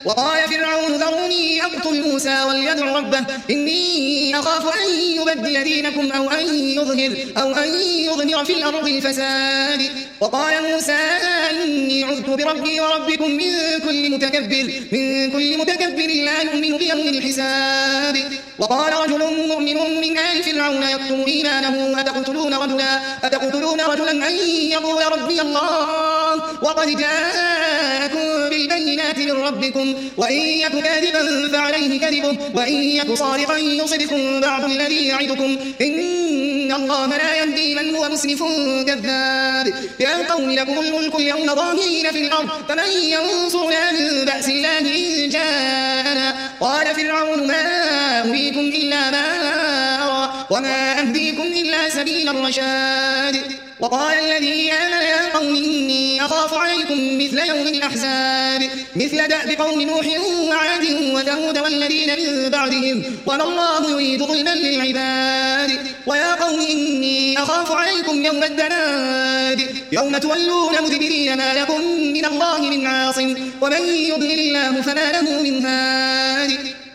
وقال فرعون ذروني أقتل موسى وليدع ربه إني أخاف أن يبدل دينكم أو أن يظهر في الأرض الفساد. وقال موسى إني عذت بربي وربكم من كل متكبر لا يؤمن بيوم الحساب. وقال رجل مؤمن من آل فرعون يكتم إيمانه أتقتلون رجلا أن يقول ربي الله وقد جاءكم بالبينات من ربكم وإن يك كاذبا فعليه كذبه وإن يك صادقا يصبكم بعض الذي يعدكم إن الله لا يهدي من هو مسرف كذاب. يا قوم لكم الملك اليوم ظاهرين في الأرض فمن ينصرنا من بأس الله إن جاءنا. قال فرعون ما أريكم إلا ما أرى وما أهديكم إلا سبيل الرشاد. وقال الذي آمن يا قوم إني أخاف عليكم مثل يوم الأحزاب مثل دأب قوم نوح وعاد وثمود والذين من بعدهم وما الله يريد ظلما للعباد. ويا قوم إني أخاف عليكم يوم التناد يوم تولون مدبرين ما لكم من الله من عاصم ومن يضلل الله فما له من هاد.